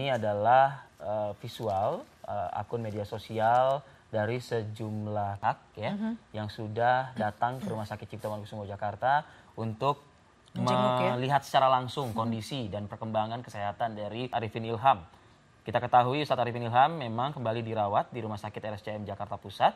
ini adalah visual akun media sosial dari sejumlah pihak ya yang sudah datang ke Rumah Sakit Cipto Mangunkusumo Jakarta untuk melihat secara langsung kondisi dan perkembangan kesehatan dari Arifin Ilham. Kita ketahui Ustadz Arifin Ilham memang kembali dirawat di Rumah Sakit RSCM Jakarta Pusat.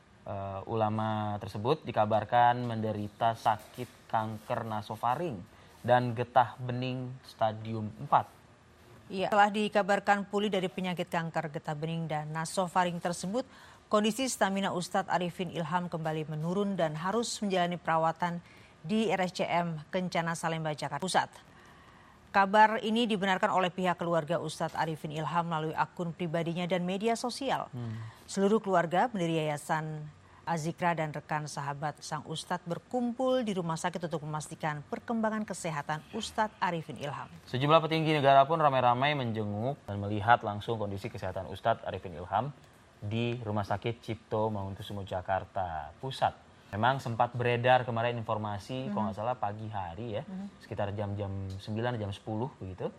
Ulama tersebut dikabarkan menderita sakit kanker nasofaring dan getah bening stadium 4. Iya, setelah dikabarkan pulih dari penyakit kanker getah bening dan nasofaring tersebut, kondisi stamina Ustadz Arifin Ilham kembali menurun dan harus menjalani perawatan di RSCM Kencana Salemba, Jakarta Pusat. Kabar ini dibenarkan oleh pihak keluarga Ustadz Arifin Ilham melalui akun pribadinya dan media sosial. Seluruh keluarga pendiri Yayasan Azikra dan rekan sahabat sang Ustadz berkumpul di rumah sakit untuk memastikan perkembangan kesehatan Ustadz Arifin Ilham. Sejumlah petinggi negara pun ramai-ramai menjenguk dan melihat langsung kondisi kesehatan Ustadz Arifin Ilham di Rumah Sakit Cipto Mangunkusumo Jakarta Pusat. Memang sempat beredar kemarin informasi, kalau nggak salah pagi hari ya, sekitar jam-jam 9, jam 10 begitu,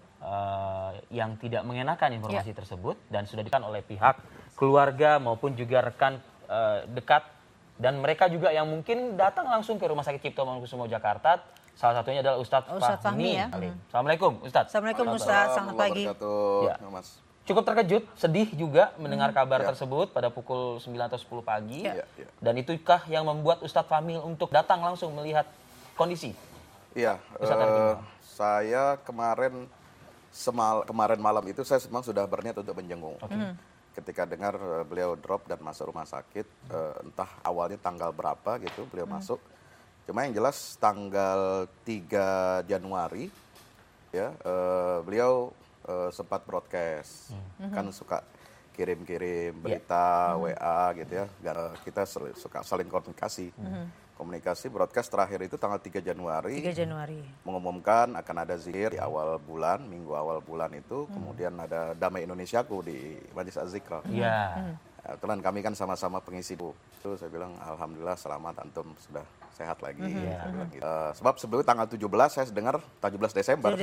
yang tidak mengenakan informasi tersebut dan sudah dikatakan oleh pihak keluarga maupun juga rekan dekat dan mereka juga yang mungkin datang langsung ke Rumah Sakit Cipto Mangunkusumo Jakarta. Salah satunya adalah Ustadz Fahmi. Ya. Assalamualaikum Ustadz. Assalamualaikum Ustadz, selamat pagi. Ya. Cukup terkejut, sedih juga mendengar kabar tersebut pada pukul 9 atau 10 pagi. Dan itukah yang membuat Ustadz Fahmi untuk datang langsung melihat kondisi? Iya, saya kemarin malam itu saya memang sudah berniat untuk menjenguk. Ketika dengar beliau drop dan masuk rumah sakit, entah awalnya tanggal berapa gitu beliau masuk. Cuma yang jelas tanggal 3 Januari ya beliau sempat broadcast. Kan suka kirim-kirim berita WA gitu ya. Kita suka saling komunikasi broadcast terakhir itu tanggal 3 Januari. Mengumumkan akan ada zikir di awal bulan, minggu awal bulan itu. Kemudian ada Damai Indonesiaku di Majelis Az-Zikra. Kebetulan kami kan sama-sama pengisi bu. Itu saya bilang alhamdulillah selamat antum sudah sehat lagi. Saya bilang gitu. Sebab sebelumnya tanggal 17 saya dengar 17 Desember.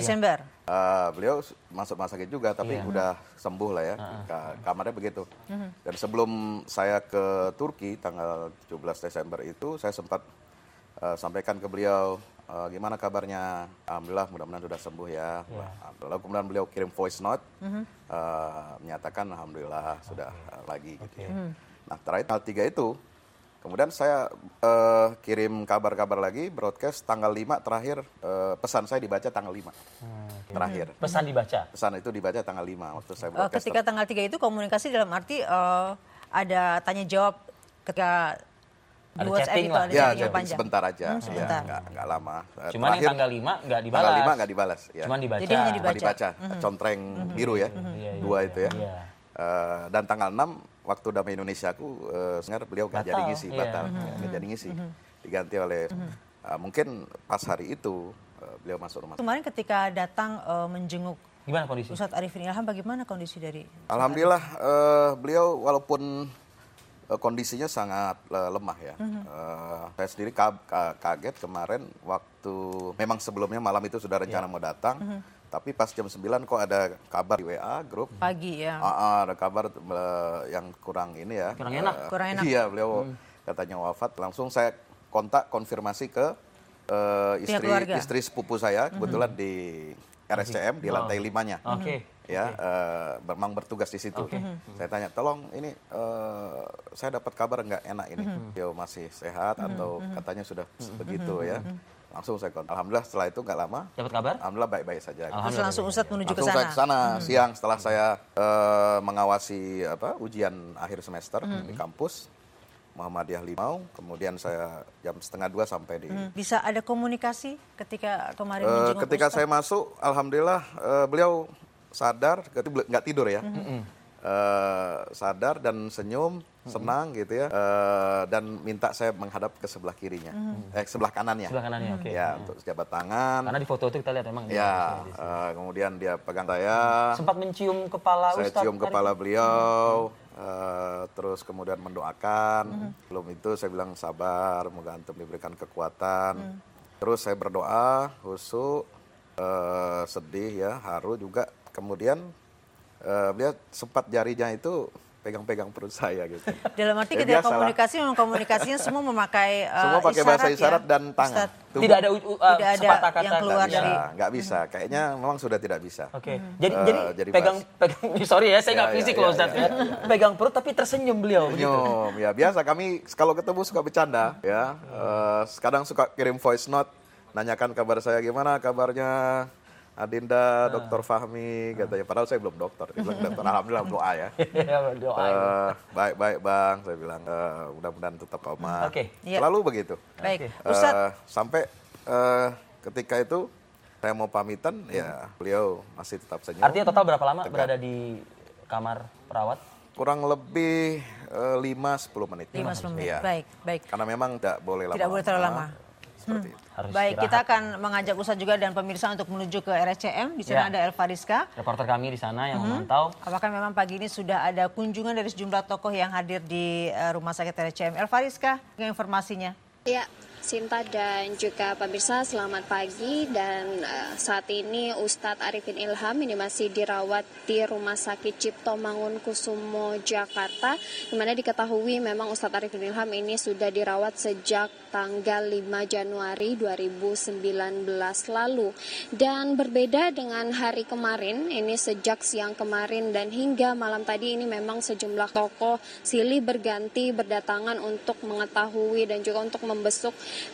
Beliau masuk rumah sakit juga tapi udah sembuh lah ya. Kamarnya begitu. Dan sebelum saya ke Turki tanggal 17 Desember itu saya sempat sampaikan ke beliau gimana kabarnya. Alhamdulillah mudah-mudahan sudah sembuh ya. Lalu kemudian beliau kirim voice note menyatakan alhamdulillah sudah lagi gitu ya. Nah terakhir tanggal 3 itu kemudian saya kirim kabar-kabar lagi broadcast tanggal 5 terakhir pesan saya dibaca tanggal 5 terakhir. Pesan dibaca? Pesan itu dibaca tanggal 5 waktu saya broadcast. Ketika tanggal 3 itu komunikasi dalam arti ada tanya jawab ketika ada chatting lah. Ya, chatting sebentar aja. Sebentar. Ya, nggak lama. Cuman yang tanggal 5 nggak dibalas. Tanggal 5 nggak dibalas. Ya. Cuman dibaca. Jadi hanya dibaca. Contreng biru ya. 2 itu ya. Dan tanggal 6 waktu Damai Indonesiaku dengar beliau nggak jadi ngisi, batal. Nggak jadi ngisi. Diganti oleh mungkin pas hari itu beliau masuk rumah. Kemarin ketika datang menjenguk gimana kondisi? Ustadz Arifin Ilham bagaimana kondisi dari? Alhamdulillah beliau walaupun kondisinya sangat lemah ya. Saya sendiri kaget kemarin waktu memang sebelumnya malam itu sudah rencana mau datang. Tapi pas jam 9 kok ada kabar di WA grup. Pagi ya. Ada kabar yang kurang ini ya. Kurang enak. Iya beliau katanya wafat. Langsung saya kontak konfirmasi ke istri sepupu saya. Kebetulan di RSCM di lantai 5-nya. Ya, memang bertugas di situ. Saya tanya, tolong ini saya dapat kabar nggak enak ini. Dia masih sehat atau katanya sudah begitu ya. Langsung saya kontak. Alhamdulillah setelah itu nggak lama. Dapat kabar? Alhamdulillah baik-baik saja. Terus langsung Ustadz menuju ke sana? Langsung saya ke sana siang setelah saya mengawasi ujian akhir semester di kampus Muhammadiyah Limau. Kemudian saya jam 1:30 sampai di... Bisa ada komunikasi ketika kemarin menjenguk ketika Ustadz? saya masuk, alhamdulillah beliau sadar, nggak tidur ya. Sadar dan senyum, senang gitu ya, dan minta saya menghadap ke sebelah kirinya, sebelah kanannya. Sebelah kanannya, oke. Ya, untuk jabat tangan. Karena di foto itu kita lihat memang. Ya, kemudian dia pegang saya. Sempat mencium kepala Ustadz. Saya cium kepala beliau, terus kemudian mendoakan. Belum itu saya bilang sabar, semoga antum diberikan kekuatan. Terus saya berdoa, khusyuk, sedih ya, haru juga. Kemudian beliau sempat jarinya itu pegang-pegang perut saya gitu. Dalam arti Ya, ketika biasalah. komunikasi memang komunikasinya semua memakai Semua pakai bahasa isyarat dan tangan. Ustadz. Tidak ada Tidak ada sepatah kata yang keluar Nggak dari bisa, nggak bisa. Kayaknya memang sudah tidak bisa. Oke. Jadi jadi sorry ya, saya nggak Ya, fisik ya, loh ya, Ustadz ya, ya. ya. Pegang perut tapi tersenyum beliau. begitu. Senyum, ya biasa kami kalau ketemu suka bercanda ya. Kadang suka kirim voice note, nanyakan kabar saya gimana kabarnya Adinda, Dr. Fahmi, katanya. Padahal saya belum dokter. Dia bilang dokter, alhamdulillah doa ya. Doa. Baik-baik bang, saya bilang mudah-mudahan tetap aman. Oke. Iya. Selalu begitu. Baik, Oke. Ustadz. Sampai ketika itu saya mau pamitan, ya beliau masih tetap senyum. Artinya total berapa lama Tegak. berada di kamar perawat? Kurang lebih 5-10 menit. 5-10 menit. Iya. Baik. Karena memang tidak boleh lama. Tidak boleh terlalu lama. Seperti itu. Harus Baik, istirahat. kita akan mengajak Ustadz juga dan pemirsa untuk menuju ke RSCM. Di sana Ya. ada Elva Rizka. Reporter kami di sana yang memantau. Apakah memang pagi ini sudah ada kunjungan dari sejumlah tokoh yang hadir di Rumah Sakit RSCM? Elva Rizka, dengan informasinya. Ya, Sinta dan juga pemirsa selamat pagi dan saat ini Ustadz Arifin Ilham ini masih dirawat di Rumah Sakit Cipto Mangunkusumo Jakarta, di mana diketahui memang Ustadz Arifin Ilham ini sudah dirawat sejak tanggal 5 Januari 2019 lalu. Dan berbeda dengan hari kemarin, ini sejak siang kemarin dan hingga malam tadi ini memang sejumlah tokoh silih berganti berdatangan untuk mengetahui dan juga untuk membesuk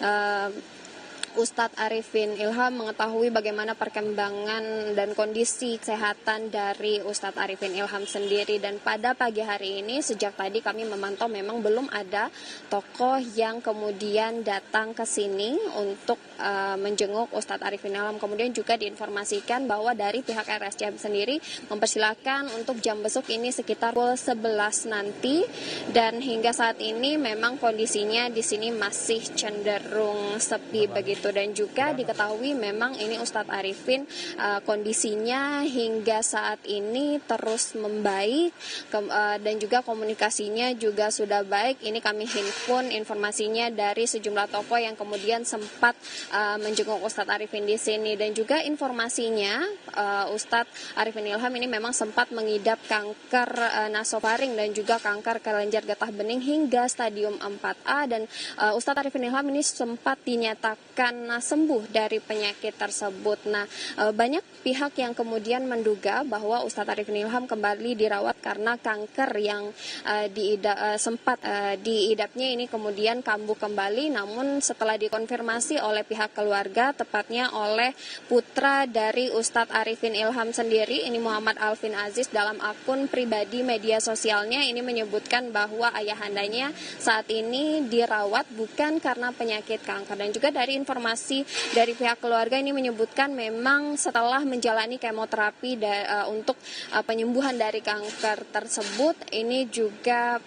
Ustadz Arifin Ilham, mengetahui bagaimana perkembangan dan kondisi kesehatan dari Ustadz Arifin Ilham sendiri. Dan pada pagi hari ini sejak tadi kami memantau memang belum ada tokoh yang kemudian datang ke sini untuk menjenguk Ustadz Arifin Ilham. Kemudian juga diinformasikan bahwa dari pihak RSCM sendiri mempersilahkan untuk jam besuk ini sekitar pukul 11 nanti, dan hingga saat ini memang kondisinya di sini masih cenderung sepi begitu. Dan juga diketahui memang ini Ustadz Arifin kondisinya hingga saat ini terus membaik dan juga komunikasinya juga sudah baik. Ini kami himpun informasinya dari sejumlah tokoh yang kemudian sempat menjenguk Ustadz Arifin di sini. Dan juga informasinya Ustadz Arifin Ilham ini memang sempat mengidap kanker nasofaring dan juga kanker kelenjar getah bening hingga stadium 4A, dan Ustadz Arifin Ilham ini sempat dinyatakan sembuh dari penyakit tersebut. Nah, banyak pihak yang kemudian menduga bahwa Ustadz Arifin Ilham kembali dirawat karena kanker yang sempat diidapnya ini kemudian kambuh kembali. Namun setelah dikonfirmasi oleh pihak keluarga, tepatnya oleh putra dari Ustadz Arifin Ilham sendiri, ini Muhammad Alvin Aziz, dalam akun pribadi media sosialnya ini menyebutkan bahwa ayahandanya saat ini dirawat bukan karena penyakit kanker. Dan juga dari informasi dari pihak keluarga ini menyebutkan memang setelah menjalani kemoterapi untuk penyembuhan dari kanker tersebut, ini juga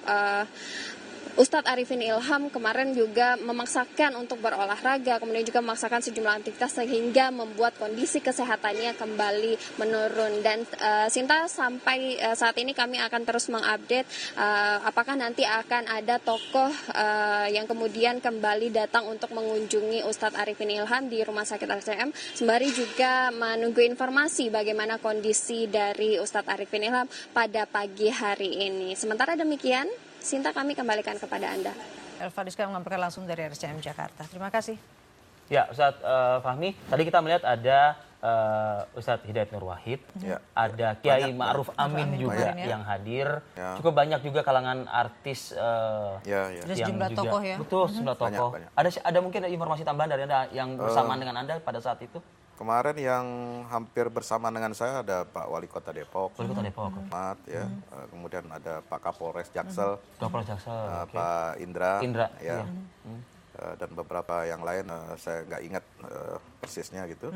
Ustadz Arifin Ilham kemarin juga memaksakan untuk berolahraga, kemudian juga memaksakan sejumlah aktivitas sehingga membuat kondisi kesehatannya kembali menurun. Dan Sinta, sampai saat ini kami akan terus mengupdate apakah nanti akan ada tokoh yang kemudian kembali datang untuk mengunjungi Ustadz Arifin Ilham di Rumah Sakit RSCM, sembari juga menunggu informasi bagaimana kondisi dari Ustadz Arifin Ilham pada pagi hari ini. Sementara demikian, Sinta, kami kembalikan kepada Anda. Elva Rizka mengabarkan langsung dari RSCM Jakarta. Terima kasih. Ya, Ustadz Fahmi, tadi kita melihat ada Ustadz Hidayat Nur Wahid, Ya. ada Kiai Banyak, Ma'ruf Amin juga banyak. yang hadir. Ya. Cukup banyak juga kalangan artis Ya. Ada yang sejumlah juga, tokoh ya? Betul, sejumlah tokoh. Banyak. Ada mungkin informasi tambahan dari Anda yang bersamaan dengan Anda pada saat itu? Kemarin yang hampir bersama dengan saya ada Pak Wali Kota Depok, Wali Kota Depok. Ahmad, ya. Kemudian ada Pak Kapolres Jaksel, Kapolres Jaksel. oke. Pak Indra, Indra, ya. iya. Dan beberapa yang lain saya nggak ingat persisnya gitu.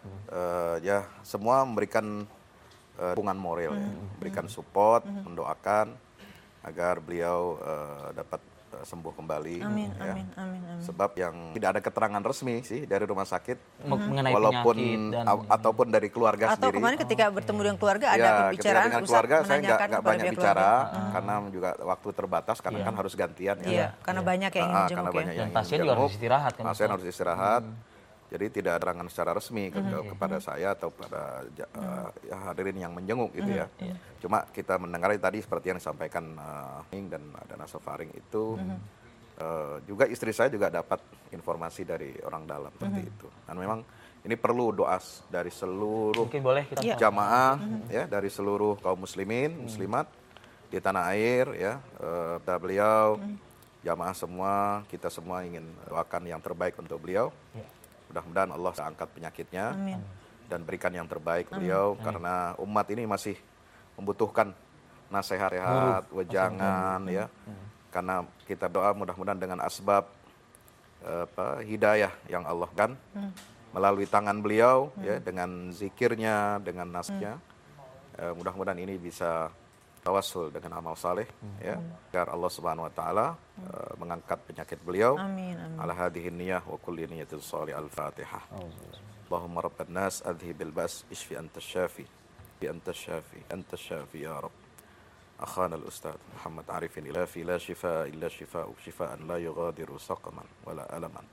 Ya semua memberikan dukungan moral, ya. Memberikan support, mendoakan agar beliau dapat sembuh kembali. Amin, ya. amin. Sebab yang tidak ada keterangan resmi sih dari rumah sakit, Mengenai walaupun penyakit dan ataupun dari keluarga Atau sendiri. kemarin ketika bertemu dengan keluarga ada Ya, ketika pembicaraan, dengan Ustadz keluarga saya menanyakan nggak kepada banyak pihak bicara keluarga. karena juga waktu terbatas karena kan harus gantian ya. Iya, karena banyak yang ingin Karena menjenguk banyak ya. yang Dan ingin pasien juga menjenguk. harus istirahat kan, Pasien Ustaz? harus istirahat. Jadi tidak ada serangan secara resmi kepada saya atau pada hadirin yang menjenguk gitu ya. Cuma kita mendengar tadi seperti yang disampaikan dan ada nasofaring itu. Juga istri saya juga dapat informasi dari orang dalam seperti itu. Dan memang ini perlu doa dari seluruh jamaah ya, dari seluruh kaum muslimin, muslimat di tanah air ya. Beliau jamaah semua, kita semua ingin doakan yang terbaik untuk beliau. Mudah-mudahan Allah angkat penyakitnya dan berikan yang terbaik beliau karena umat ini masih membutuhkan nasihat, wejangan ya. Karena kita doa mudah-mudahan dengan asbab hidayah yang Allah kan melalui tangan beliau ya, dengan zikirnya, dengan nasnya. Mudah-mudahan ini bisa tawassul dengan amal saleh ya, agar Allah Subhanahu wa taala mengangkat penyakit beliau. Amin. Ala hadhihi niyyah wa kulli niyyatin shalih. Al-Fatihah. Allahumma rabban nas adhibil ba's ishfi antas syafi. Bi antas syafi, antas syafi ya rab. Akhana al-ustaz Muhammad Arifin Ilafi la shifaa illa shifaa'u shifaa'an la yughadiru saqaman wala alaman.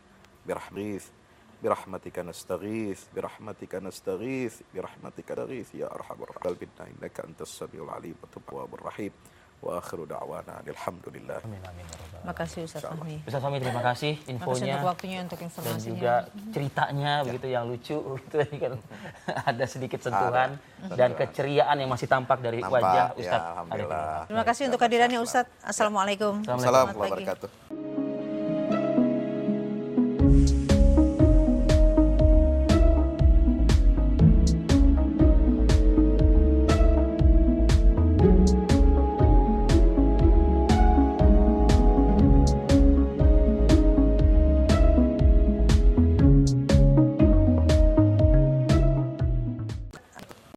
برحمتك نستغيث برحمتك نستغيث برحمتك نغيث يا أرحم الراحمين إنك أنت السميع العليم والتواب الرحيم وآخر دعوانا الحمدلله. Makasih Ustaz Fahmi. Ustaz Fahmi terima kasih infonya. Makasih untuk waktunya, untuk informasinya. Dan juga ceritanya begitu yang lucu gitu kan. Ada sedikit sentuhan dan keceriaan yang masih tampak dari wajah Ustaz. Alhamdulillah. Terima kasih untuk kehadirannya Ustaz. Assalamualaikum. Assalamualaikum warahmatullahi wabarakatuh.